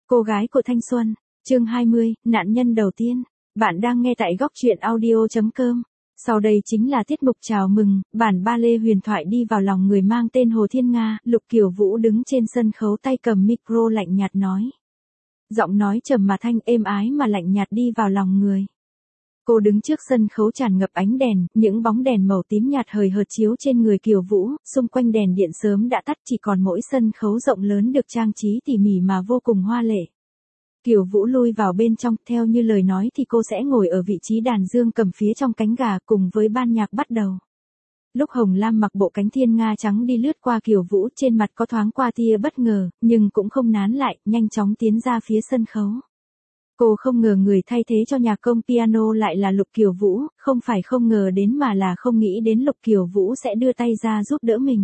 Cô gái của thanh xuân, chương 20, nạn nhân đầu tiên. Bạn đang nghe tại góc truyện audio.com. Sau đây chính là tiết mục chào mừng, bản ba lê huyền thoại đi vào lòng người mang tên Hồ Thiên Nga. Lục Kiều Vũ đứng trên sân khấu tay cầm micro lạnh nhạt nói. Giọng nói trầm mà thanh êm ái mà lạnh nhạt đi vào lòng người. Cô đứng trước sân khấu tràn ngập ánh đèn, những bóng đèn màu tím nhạt hời hợt chiếu trên người Kiều Vũ, xung quanh đèn điện sớm đã tắt, chỉ còn mỗi sân khấu rộng lớn được trang trí tỉ mỉ mà vô cùng hoa lệ. Kiều Vũ lui vào bên trong, theo như lời nói thì cô sẽ ngồi ở vị trí đàn dương cầm phía trong cánh gà cùng với ban nhạc bắt đầu. Lúc Hồng Lam mặc bộ cánh thiên nga trắng đi lướt qua Kiều Vũ, trên mặt có thoáng qua tia bất ngờ, nhưng cũng không nán lại, nhanh chóng tiến ra phía sân khấu. Cô không ngờ người thay thế cho nhạc công piano lại là Lục Kiều Vũ, không phải không ngờ đến mà là không nghĩ đến Lục Kiều Vũ sẽ đưa tay ra giúp đỡ mình.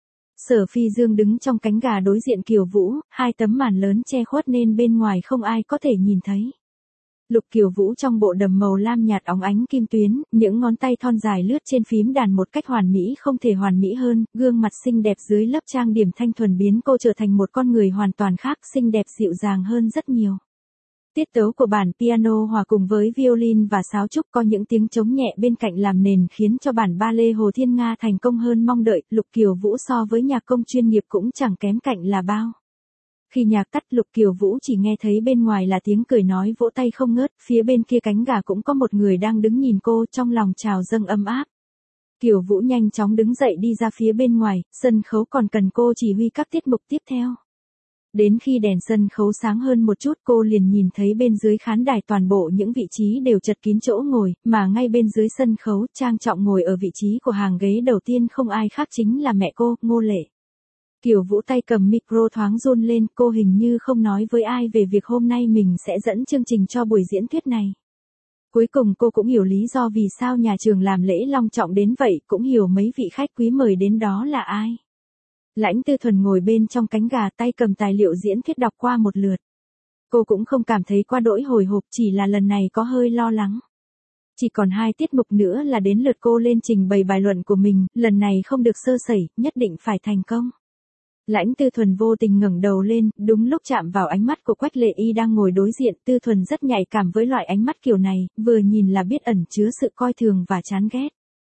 Sở Phi Dương đứng trong cánh gà đối diện Kiều Vũ, hai tấm màn lớn che khuất nên bên ngoài không ai có thể nhìn thấy. Lục Kiều Vũ trong bộ đầm màu lam nhạt óng ánh kim tuyến, những ngón tay thon dài lướt trên phím đàn một cách hoàn mỹ không thể hoàn mỹ hơn, gương mặt xinh đẹp dưới lớp trang điểm thanh thuần biến cô trở thành một con người hoàn toàn khác, xinh đẹp dịu dàng hơn rất nhiều. Tiết tấu của bản piano hòa cùng với violin và sáo trúc có những tiếng trống nhẹ bên cạnh làm nền khiến cho bản ba lê Hồ Thiên Nga thành công hơn mong đợi. Lục Kiều Vũ so với nhạc công chuyên nghiệp cũng chẳng kém cạnh là bao. Khi nhạc tắt, Lục Kiều Vũ chỉ nghe thấy bên ngoài là tiếng cười nói vỗ tay không ngớt, phía bên kia cánh gà cũng có một người đang đứng nhìn cô, trong lòng trào dâng ấm áp. Kiều Vũ nhanh chóng đứng dậy đi ra phía bên ngoài, sân khấu còn cần cô chỉ huy các tiết mục tiếp theo. Đến khi đèn sân khấu sáng hơn một chút, cô liền nhìn thấy bên dưới khán đài toàn bộ những vị trí đều chật kín chỗ ngồi, mà ngay bên dưới sân khấu, trang trọng ngồi ở vị trí của hàng ghế đầu tiên không ai khác chính là mẹ cô, Ngô Lệ. Kiều Vũ tay cầm micro thoáng run lên, cô hình như không nói với ai về việc hôm nay mình sẽ dẫn chương trình cho buổi diễn thuyết này. Cuối cùng cô cũng hiểu lý do vì sao nhà trường làm lễ long trọng đến vậy, cũng hiểu mấy vị khách quý mời đến đó là ai. Lãnh Tư Thuần ngồi bên trong cánh gà tay cầm tài liệu diễn thuyết đọc qua một lượt. Cô cũng không cảm thấy quá đỗi hồi hộp, chỉ là lần này có hơi lo lắng. Chỉ còn 2 tiết mục nữa là đến lượt cô lên trình bày bài luận của mình, lần này không được sơ sẩy, nhất định phải thành công. Lãnh Tư Thuần vô tình ngẩng đầu lên, đúng lúc chạm vào ánh mắt của Quách Lệ Y đang ngồi đối diện. Tư Thuần rất nhạy cảm với loại ánh mắt kiểu này, vừa nhìn là biết ẩn chứa sự coi thường và chán ghét.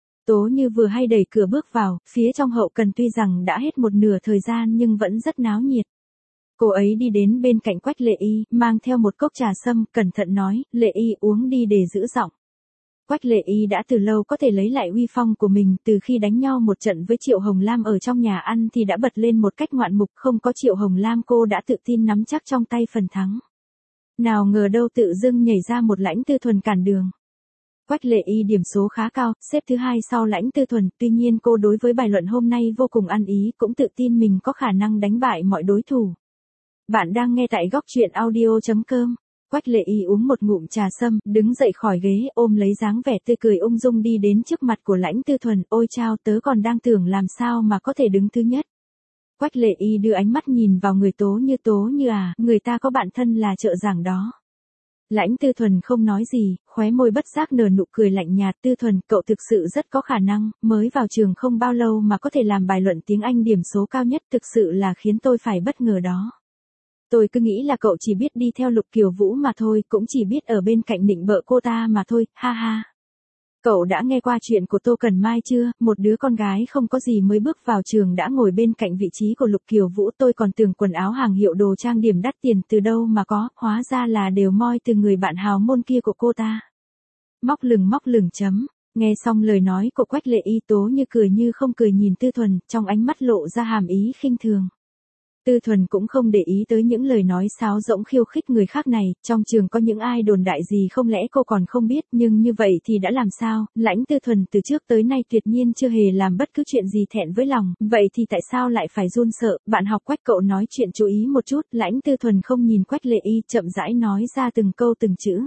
Tố Như vừa hay đẩy cửa bước vào, phía trong hậu cần tuy rằng đã hết một nửa thời gian nhưng vẫn rất náo nhiệt. Cô ấy đi đến bên cạnh Quách Lệ Y, mang theo một cốc trà sâm, cẩn thận nói, Lệ Y uống đi để giữ giọng. Quách Lệ Y đã từ lâu có thể lấy lại uy phong của mình, từ khi đánh nhau một trận với Triệu Hồng Lam ở trong nhà ăn thì đã bật lên một cách ngoạn mục, không có Triệu Hồng Lam cô đã tự tin nắm chắc trong tay phần thắng. Nào ngờ đâu tự dưng nhảy ra một Lãnh Tư Thuần cản đường. Quách Lệ Y điểm số khá cao, xếp thứ 2 sau Lãnh Tư Thuần, tuy nhiên cô đối với bài luận hôm nay vô cùng ăn ý, cũng tự tin mình có khả năng đánh bại mọi đối thủ. Bạn đang nghe tại góc truyện audio.com. Quách Lệ Y uống một ngụm trà sâm, đứng dậy khỏi ghế, ôm lấy dáng vẻ tươi cười ung dung đi đến trước mặt của Lãnh Tư Thuần, ôi chao, tớ còn đang tưởng làm sao mà có thể đứng thứ nhất. Quách Lệ Y đưa ánh mắt nhìn vào người Tố Như à, người ta có bạn thân là trợ giảng đó. Lãnh Tư Thuần không nói gì, khóe môi bất giác nở nụ cười lạnh nhạt. Tư Thuần, cậu thực sự rất có khả năng, mới vào trường không bao lâu mà có thể làm bài luận tiếng Anh điểm số cao nhất, thực sự là khiến tôi phải bất ngờ đó. Tôi cứ nghĩ là cậu chỉ biết đi theo Lục Kiều Vũ mà thôi, cũng chỉ biết ở bên cạnh nịnh bợ cô ta mà thôi, ha ha. Cậu đã nghe qua chuyện của Tô Cần Mai chưa, một đứa con gái không có gì mới bước vào trường đã ngồi bên cạnh vị trí của Lục Kiều Vũ. Tôi còn tưởng quần áo hàng hiệu đồ trang điểm đắt tiền từ đâu mà có, hóa ra là đều moi từ người bạn hào môn kia của cô ta. Móc lửng chấm. Nghe xong lời nói của Quách Lệ Y, Tố Như cười như không cười nhìn Tư Thuần, trong ánh mắt lộ ra hàm ý khinh thường. Tư Thuần cũng không để ý tới những lời nói sáo rỗng khiêu khích người khác này, trong trường có những ai đồn đại gì không lẽ cô còn không biết, nhưng như vậy thì đã làm sao, Lãnh Tư Thuần từ trước tới nay tuyệt nhiên chưa hề làm bất cứ chuyện gì thẹn với lòng, vậy thì tại sao lại phải run sợ. Bạn học Quách, cậu nói chuyện chú ý một chút. Lãnh Tư Thuần không nhìn Quách Lệ Y, chậm rãi nói ra từng câu từng chữ.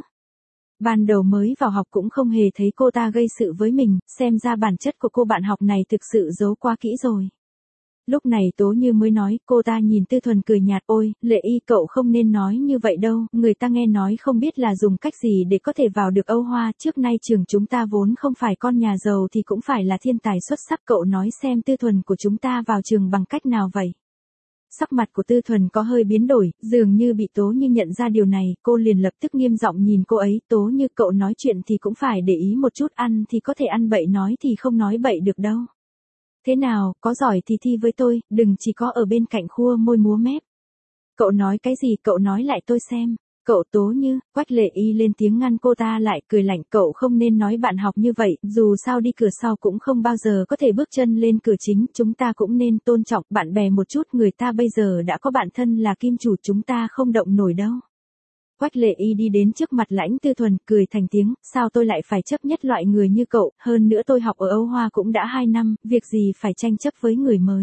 Ban đầu mới vào học cũng không hề thấy cô ta gây sự với mình, xem ra bản chất của cô bạn học này thực sự giấu quá kỹ rồi. Lúc này Tố Như mới nói, cô ta nhìn Tư Thuần cười nhạt, ôi, Lệ Y cậu không nên nói như vậy đâu, người ta nghe nói không biết là dùng cách gì để có thể vào được Âu Hoa, trước nay trường chúng ta vốn không phải con nhà giàu thì cũng phải là thiên tài xuất sắc, cậu nói xem Tư Thuần của chúng ta vào trường bằng cách nào vậy? Sắc mặt của Tư Thuần có hơi biến đổi, dường như bị Tố Như nhận ra điều này, cô liền lập tức nghiêm giọng nhìn cô ấy, Tố Như cậu nói chuyện thì cũng phải để ý một chút, ăn thì có thể ăn bậy, nói thì không nói bậy được đâu. Thế nào, có giỏi thì thi với tôi, đừng chỉ có ở bên cạnh khua môi múa mép. Cậu nói cái gì, cậu nói lại tôi xem. Cậu Tố Như, Quách Lệ Y lên tiếng ngăn cô ta lại, cười lạnh, cậu không nên nói bạn học như vậy, dù sao đi cửa sau cũng không bao giờ có thể bước chân lên cửa chính, chúng ta cũng nên tôn trọng bạn bè một chút, người ta bây giờ đã có bạn thân là kim chủ, chúng ta không động nổi đâu. Quách Lệ Y đi đến trước mặt Lãnh Tư Thuần, cười thành tiếng, sao tôi lại phải chấp nhất loại người như cậu, hơn nữa tôi học ở Âu Hoa cũng đã 2 năm, việc gì phải tranh chấp với người mới.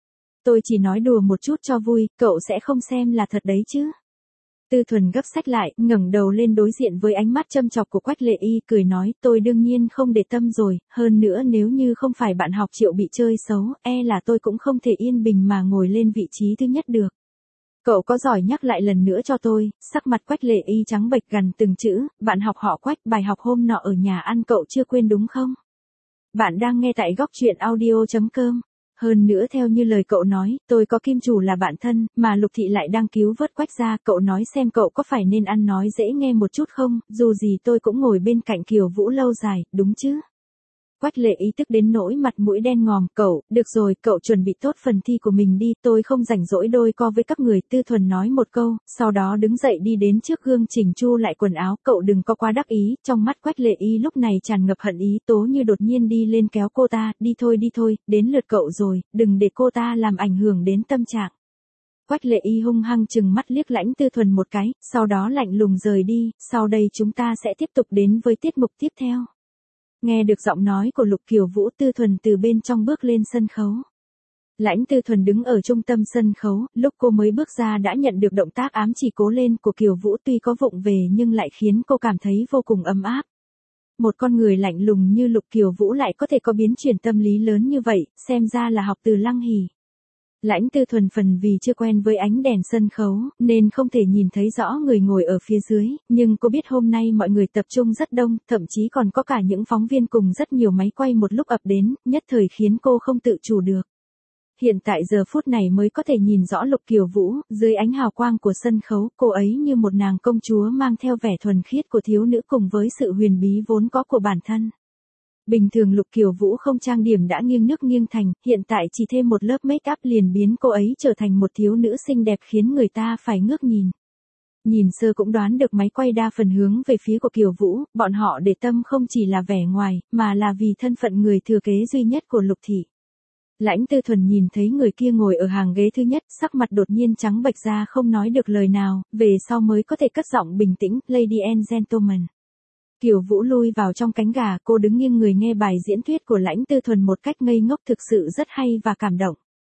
Tôi chỉ nói đùa một chút cho vui, cậu sẽ không xem là thật đấy chứ. Tư Thuần gấp sách lại, ngẩng đầu lên đối diện với ánh mắt châm chọc của Quách Lệ Y, cười nói, tôi đương nhiên không để tâm rồi, hơn nữa nếu như không phải bạn học Triệu bị chơi xấu, là tôi cũng không thể yên bình mà ngồi lên vị trí thứ nhất được. Cậu có giỏi nhắc lại lần nữa cho tôi, sắc mặt Quách Lệ Y trắng bệch gần từng chữ, bạn học họ Quách, bài học hôm nọ ở nhà ăn cậu chưa quên đúng không? Bạn đang nghe tại góc truyện audio.com. Hơn nữa theo như lời cậu nói, tôi có kim chủ là bạn thân, mà Lục Thị lại đang cứu vớt Quách gia, cậu nói xem cậu có phải nên ăn nói dễ nghe một chút không, dù gì tôi cũng ngồi bên cạnh Kiều Vũ lâu dài, đúng chứ? Quách Lệ ý tức đến nỗi mặt mũi đen ngòm, cậu, được rồi, cậu chuẩn bị tốt phần thi của mình đi, tôi không rảnh rỗi đôi co với các người, Tư Thuần nói một câu, sau đó đứng dậy đi đến trước gương chỉnh chu lại quần áo, cậu đừng có quá đắc ý, trong mắt Quách Lệ Y lúc này tràn ngập hận ý, Tố Như đột nhiên đi lên kéo cô ta, đi thôi, đến lượt cậu rồi, đừng để cô ta làm ảnh hưởng đến tâm trạng. Quách Lệ Y hung hăng chừng mắt liếc Lãnh Tư Thuần một cái, sau đó lạnh lùng rời đi, sau đây chúng ta sẽ tiếp tục đến với tiết mục tiếp theo. Nghe được giọng nói của Lục Kiều Vũ, Tư Thuần từ bên trong bước lên sân khấu. Lãnh Tư Thuần đứng ở trung tâm sân khấu, lúc cô mới bước ra đã nhận được động tác ám chỉ cố lên của Kiều Vũ, tuy có vụng về nhưng lại khiến cô cảm thấy vô cùng ấm áp. Một con người lạnh lùng như Lục Kiều Vũ lại có thể có biến chuyển tâm lý lớn như vậy, xem ra là học từ Lăng Hỉ. Lãnh Tư Thuần phần vì chưa quen với ánh đèn sân khấu, nên không thể nhìn thấy rõ người ngồi ở phía dưới, nhưng cô biết hôm nay mọi người tập trung rất đông, thậm chí còn có cả những phóng viên cùng rất nhiều máy quay một lúc ập đến, nhất thời khiến cô không tự chủ được. Hiện tại giờ phút này mới có thể nhìn rõ Lục Kiều Vũ, dưới ánh hào quang của sân khấu, cô ấy như một nàng công chúa mang theo vẻ thuần khiết của thiếu nữ cùng với sự huyền bí vốn có của bản thân. Bình thường Lục Kiều Vũ không trang điểm đã nghiêng nước nghiêng thành, hiện tại chỉ thêm một lớp make up liền biến cô ấy trở thành một thiếu nữ xinh đẹp khiến người ta phải ngước nhìn. Nhìn sơ cũng đoán được máy quay đa phần hướng về phía của Kiều Vũ, bọn họ để tâm không chỉ là vẻ ngoài, mà là vì thân phận người thừa kế duy nhất của Lục Thị. Lãnh Tư Thuần nhìn thấy người kia ngồi ở hàng ghế thứ nhất, sắc mặt đột nhiên trắng bệch ra không nói được lời nào, về sau mới có thể cất giọng bình tĩnh, Lady and Gentlemen. Kiều Vũ lui vào trong cánh gà, cô đứng nghiêng người nghe bài diễn thuyết của Lãnh Tư Thuần một cách ngây ngốc thực sự rất hay và cảm động.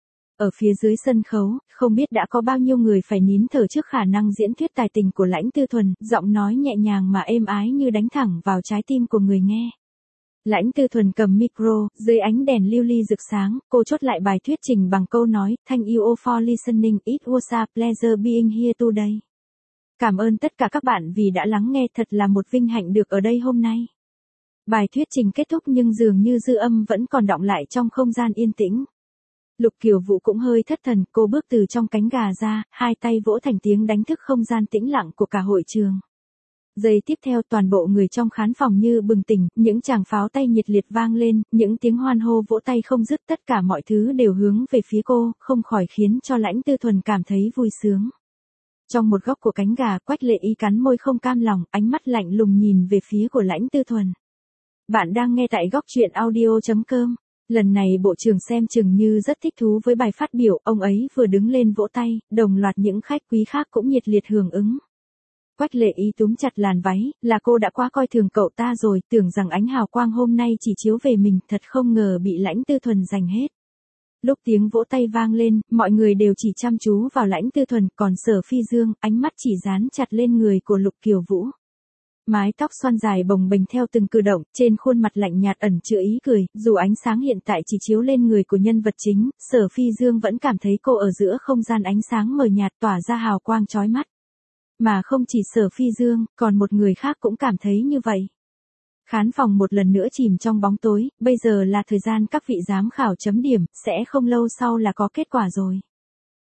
Ở phía dưới sân khấu, không biết đã có bao nhiêu người phải nín thở trước khả năng diễn thuyết tài tình của Lãnh Tư Thuần, giọng nói nhẹ nhàng mà êm ái như đánh thẳng vào trái tim của người nghe. Lãnh Tư Thuần cầm micro, dưới ánh đèn lưu ly rực sáng, cô chốt lại bài thuyết trình bằng câu nói, Thank you all for listening, it was a pleasure being here today. Cảm ơn tất cả các bạn vì đã lắng nghe, thật là một vinh hạnh được ở đây hôm nay. Bài thuyết trình kết thúc nhưng dường như dư âm vẫn còn đọng lại trong không gian yên tĩnh. Lục Kiều Vũ cũng hơi thất thần, cô bước từ trong cánh gà ra, hai tay vỗ thành tiếng đánh thức không gian tĩnh lặng của cả hội trường. Giây tiếp theo toàn bộ người trong khán phòng như bừng tỉnh, những tràng pháo tay nhiệt liệt vang lên, những tiếng hoan hô vỗ tay không dứt, tất cả mọi thứ đều hướng về phía cô, không khỏi khiến cho Lãnh Tư Thuần cảm thấy vui sướng. Trong một góc của cánh gà, Quách Lệ Y cắn môi không cam lòng, ánh mắt lạnh lùng nhìn về phía của Lãnh Tư Thuần. Bạn đang nghe tại góc truyện audio.com. Lần này bộ trưởng xem chừng như rất thích thú với bài phát biểu, ông ấy vừa đứng lên vỗ tay, đồng loạt những khách quý khác cũng nhiệt liệt hưởng ứng. Quách Lệ Y túm chặt làn váy, là cô đã quá coi thường cậu ta rồi, tưởng rằng ánh hào quang hôm nay chỉ chiếu về mình, thật không ngờ bị Lãnh Tư Thuần giành hết. Lúc tiếng vỗ tay vang lên, mọi người đều chỉ chăm chú vào Lãnh Tư Thuần, còn Sở Phi Dương, ánh mắt chỉ dán chặt lên người của Lục Kiều Vũ. Mái tóc xoăn dài bồng bềnh theo từng cử động, trên khuôn mặt lạnh nhạt ẩn chứa ý cười, dù ánh sáng hiện tại chỉ chiếu lên người của nhân vật chính, Sở Phi Dương vẫn cảm thấy cô ở giữa không gian ánh sáng mờ nhạt tỏa ra hào quang chói mắt. Mà không chỉ Sở Phi Dương, còn một người khác cũng cảm thấy như vậy. Khán phòng một lần nữa chìm trong bóng tối, bây giờ là thời gian các vị giám khảo chấm điểm, sẽ không lâu sau là có kết quả rồi.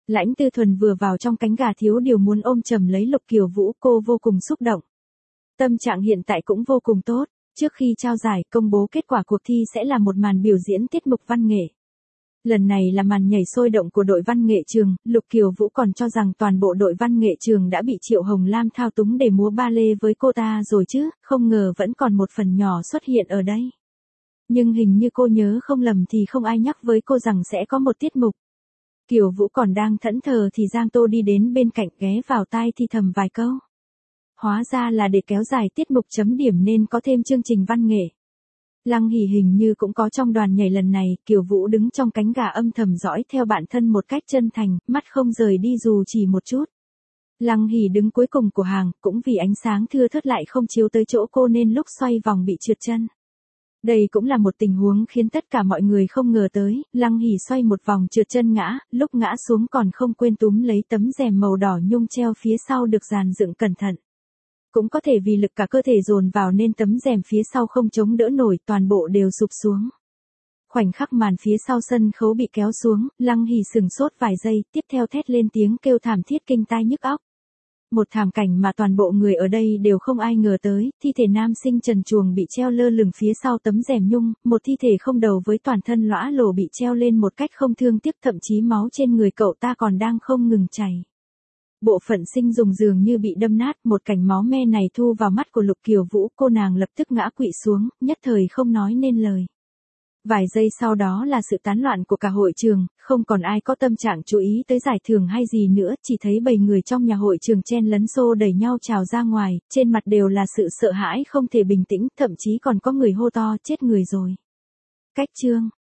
Lãnh Tư Thuần vừa vào trong cánh gà thiếu điều muốn ôm chầm lấy Lục Kiều Vũ, cô vô cùng xúc động. Tâm trạng hiện tại cũng vô cùng tốt, trước khi trao giải công bố kết quả cuộc thi sẽ là một màn biểu diễn tiết mục văn nghệ. Lần này là màn nhảy sôi động của đội văn nghệ trường, Lục Kiều Vũ còn cho rằng toàn bộ đội văn nghệ trường đã bị Triệu Hồng Lam thao túng để múa ba lê với cô ta rồi chứ, không ngờ vẫn còn một phần nhỏ xuất hiện ở đây. Nhưng hình như cô nhớ không lầm thì không ai nhắc với cô rằng sẽ có một tiết mục. Kiều Vũ còn đang thẫn thờ thì Giang Tô đi đến bên cạnh ghé vào tai thì thầm vài câu. Hóa ra là để kéo dài tiết mục chấm điểm nên có thêm chương trình văn nghệ. Lăng Hỉ hình như cũng có trong đoàn nhảy lần này, Kiều Vũ đứng trong cánh gà âm thầm dõi theo bạn thân một cách chân thành, mắt không rời đi dù chỉ một chút. Lăng Hỉ đứng cuối cùng của hàng, cũng vì ánh sáng thưa thớt lại không chiếu tới chỗ cô nên lúc xoay vòng bị trượt chân. Đây cũng là một tình huống khiến tất cả mọi người không ngờ tới, Lăng Hỉ xoay một vòng trượt chân ngã, lúc ngã xuống còn không quên túm lấy tấm rèm màu đỏ nhung treo phía sau được dàn dựng cẩn thận. Cũng có thể vì lực cả cơ thể dồn vào nên tấm rèm phía sau không chống đỡ nổi, toàn bộ đều sụp xuống. Khoảnh khắc màn phía sau sân khấu bị kéo xuống, Lăng Hỉ sừng sốt vài giây, tiếp theo thét lên tiếng kêu thảm thiết kinh tai nhức óc. Một thảm cảnh mà toàn bộ người ở đây đều không ai ngờ tới, thi thể nam sinh trần truồng bị treo lơ lửng phía sau tấm rèm nhung, một thi thể không đầu với toàn thân lõa lồ bị treo lên một cách không thương tiếc, thậm chí máu trên người cậu ta còn đang không ngừng chảy. Bộ phận sinh dùng dường như bị đâm nát, một cảnh máu me này thu vào mắt của Lục Kiều Vũ, cô nàng lập tức ngã quỵ xuống, nhất thời không nói nên lời. Vài giây sau đó là sự tán loạn của cả hội trường, không còn ai có tâm trạng chú ý tới giải thưởng hay gì nữa, chỉ thấy bầy người trong nhà hội trường chen lấn xô đẩy nhau trào ra ngoài, trên mặt đều là sự sợ hãi không thể bình tĩnh, thậm chí còn có người hô to chết người rồi. Cách chương